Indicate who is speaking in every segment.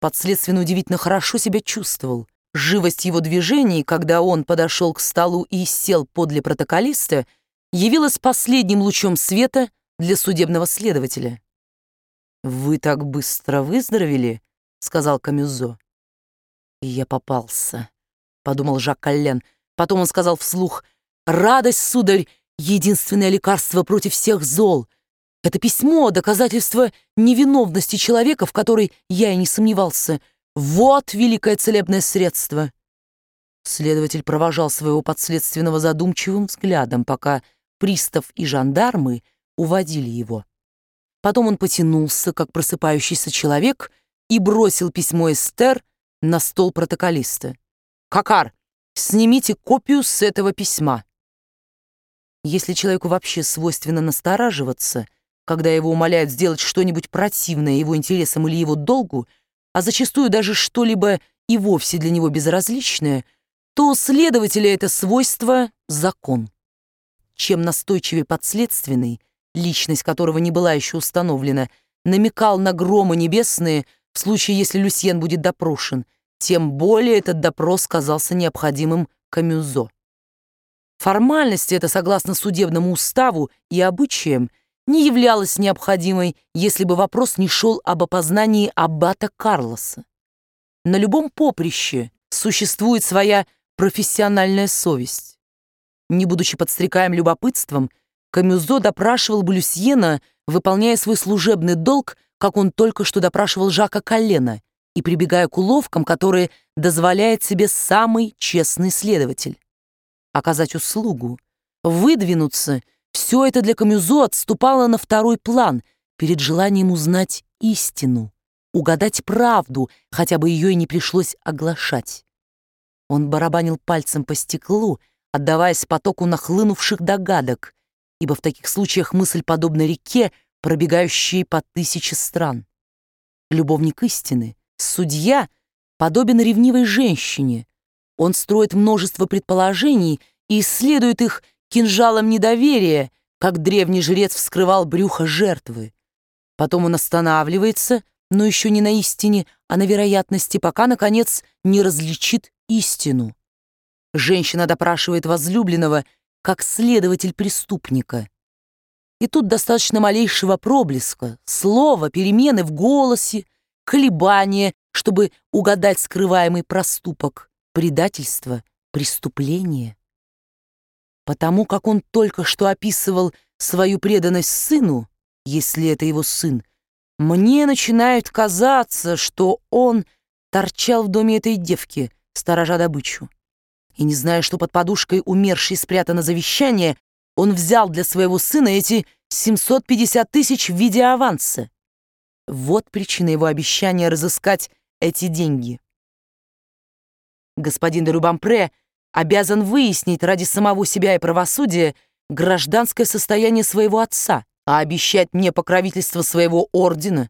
Speaker 1: Подследственный удивительно хорошо себя чувствовал. Живость его движений, когда он подошел к столу и сел подле протоколиста, явилась последним лучом света для судебного следователя. «Вы так быстро выздоровели?» — сказал Камюзо. «И я попался», — подумал Жак Коллен. Потом он сказал вслух: «Радость, сударь, единственное лекарство против всех зол. Это письмо — доказательство невиновности человека, в которой я и не сомневался. Вот великое целебное средство». Следователь провожал своего подследственного задумчивым взглядом, пока пристав и жандармы уводили его. Потом он потянулся, как просыпающийся человек, и бросил письмо Эстер на стол протоколиста. «Кокар, снимите копию с этого письма». Если человеку вообще свойственно настораживаться, когда его умоляют сделать что-нибудь противное его интересам или его долгу, а зачастую даже что-либо и вовсе для него безразличное, то у следователя это свойство — закон. Чем настойчивее подследственный, личность которого не была еще установлена, намекал на громы небесные в случае, если Люсьен будет допрошен, тем более этот допрос казался необходимым Камюзо. Формальность эта, согласно судебному уставу и обычаям, не являлась необходимой, если бы вопрос не шел об опознании аббата Карлоса. На любом поприще существует своя профессиональная совесть. Не будучи подстрекаем любопытством, Камюзо допрашивал бы Люсьена, выполняя свой служебный долг, как он только что допрашивал Жака Коллена, и прибегая к уловкам, которые дозволяет себе самый честный следователь. Оказать услугу, выдвинуться — все это для Камюзо отступало на второй план перед желанием узнать истину, угадать правду, хотя бы ее и не пришлось оглашать. Он барабанил пальцем по стеклу, отдаваясь потоку нахлынувших догадок, ибо в таких случаях мысль подобна реке, пробегающей по 1000 стран. Любовник истины, судья, подобен ревнивой женщине. Он строит множество предположений и исследует их кинжалом недоверия, как древний жрец вскрывал брюхо жертвы. Потом он останавливается, но еще не на истине, а на вероятности, пока, наконец, не различит истину. Женщина допрашивает возлюбленного, как следователь преступника. И тут достаточно малейшего проблеска, слова, перемены в голосе, колебания, чтобы угадать скрываемый проступок, предательство, преступление. Потому как он только что описывал свою преданность сыну, если это его сын, мне начинает казаться, что он торчал в доме этой девки, сторожа добычу. И не зная, что под подушкой умершей спрятано завещание, он взял для своего сына эти 750 000 в виде аванса. Вот причина его обещания разыскать эти деньги. Господин де Рубампре обязан выяснить ради самого себя и правосудия гражданское состояние своего отца, а обещать мне покровительство своего ордена,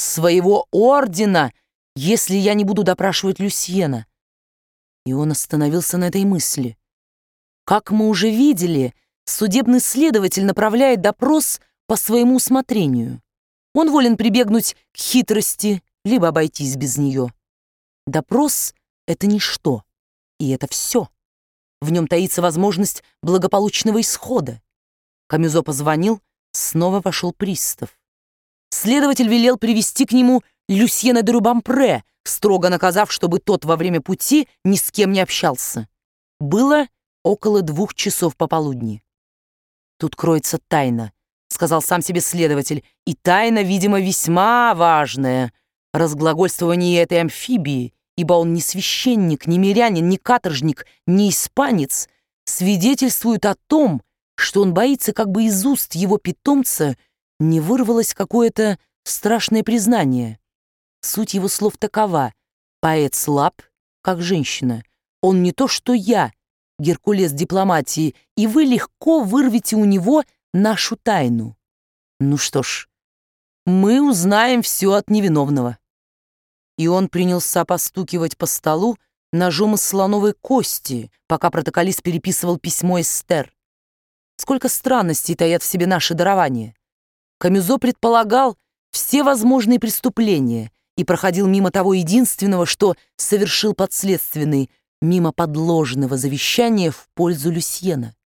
Speaker 1: если я не буду допрашивать Люсьена. И он остановился на этой мысли. Как мы уже видели, судебный следователь направляет допрос по своему усмотрению. Он волен прибегнуть к хитрости, либо обойтись без нее. Допрос — это ничто, и это все. В нем таится возможность благополучного исхода. Камюзо позвонил, снова вошел пристав. Следователь велел привести к нему Люсьена де Рубампре, строго наказав, чтобы тот во время пути ни с кем не общался. Было около 2 часов пополудни. «Тут кроется тайна», — сказал сам себе следователь, «и тайна, видимо, весьма важная. Разглагольствование этой амфибии, ибо он не священник, не мирянин, не каторжник, не испанец, свидетельствует о том, что он боится, как бы из уст его питомца не вырвалось какое-то страшное признание. Суть его слов такова: поэт слаб, как женщина. Он не то что я, Геркулес дипломатии, и вы легко вырвете у него нашу тайну. Ну что ж, мы узнаем все от невиновного». И он принялся постукивать по столу ножом из слоновой кости, пока протоколист переписывал письмо Эстер. Сколько странностей таят в себе наши дарования. Камюзо предполагал все возможные преступления и проходил мимо того единственного, что совершил подследственный, мимо подложного завещания в пользу Люсьена.